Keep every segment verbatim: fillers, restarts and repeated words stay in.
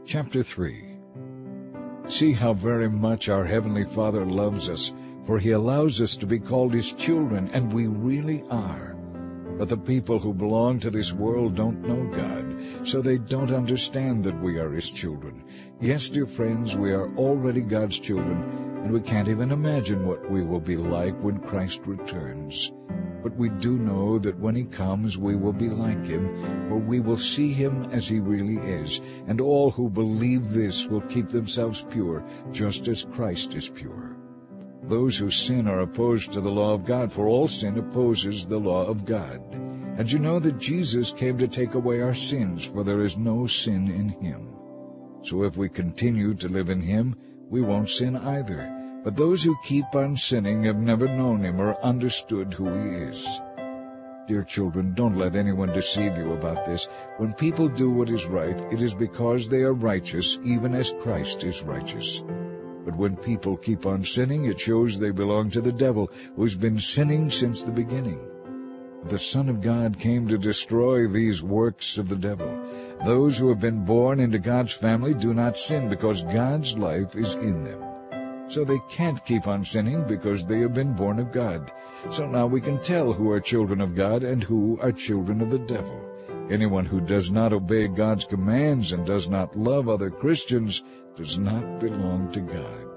Chapter three. See how very much our Heavenly Father loves us, for He allows us to be called His children, and we really are. But the people who belong to this world don't know God, so they don't understand that we are His children. Yes, dear friends, we are already God's children, and we can't even imagine what we will be like when Christ returns. But we do know that when He comes, we will be like Him, for we will see Him as He really is, and all who believe this will keep themselves pure, just as Christ is pure. Those who sin are opposed to the law of God, for all sin opposes the law of God. And you know that Jesus came to take away our sins, for there is no sin in Him. So if we continue to live in Him, we won't sin either. But those who keep on sinning have never known Him or understood who He is. Dear children, don't let anyone deceive you about this. When people do what is right, it is because they are righteous, even as Christ is righteous. But when people keep on sinning, it shows they belong to the devil, who's been sinning since the beginning. The Son of God came to destroy these works of the devil. Those who have been born into God's family do not sin because God's life is in them. So they can't keep on sinning because they have been born of God. So now we can tell who are children of God and who are children of the devil. Anyone who does not obey God's commands and does not love other Christians does not belong to God.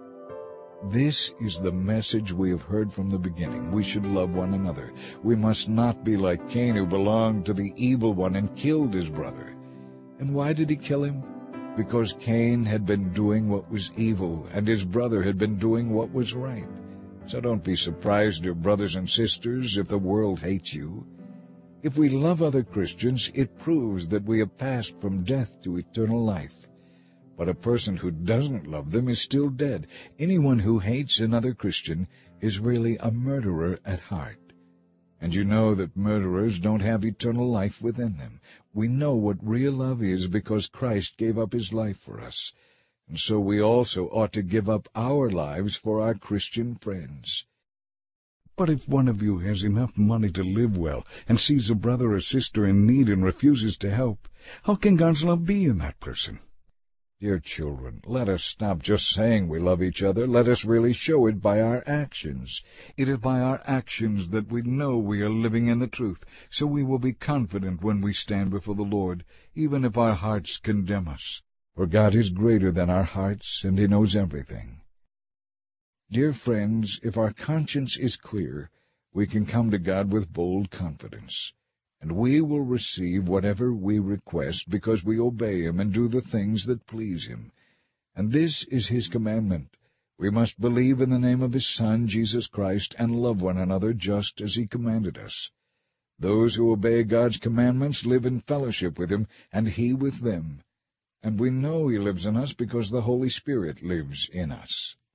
This is the message we have heard from the beginning. We should love one another. We must not be like Cain, who belonged to the evil one and killed his brother. And why did he kill him? Because Cain had been doing what was evil, and his brother had been doing what was right. So don't be surprised, dear brothers and sisters, if the world hates you. If we love other Christians, it proves that we have passed from death to eternal life. But a person who doesn't love them is still dead. Anyone who hates another Christian is really a murderer at heart. And you know that murderers don't have eternal life within them. We know what real love is because Christ gave up His life for us. And so we also ought to give up our lives for our Christian friends. But if one of you has enough money to live well and sees a brother or sister in need and refuses to help, how can God's love be in that person? Dear children, let us stop just saying we love each other. Let us really show it by our actions. It is by our actions that we know we are living in the truth, so we will be confident when we stand before the Lord, even if our hearts condemn us. For God is greater than our hearts, and He knows everything. Dear friends, if our conscience is clear, we can come to God with bold confidence. And we will receive whatever we request because we obey Him and do the things that please Him. And this is His commandment. We must believe in the name of His Son, Jesus Christ, and love one another just as He commanded us. Those who obey God's commandments live in fellowship with Him, and He with them. And we know He lives in us because the Holy Spirit lives in us.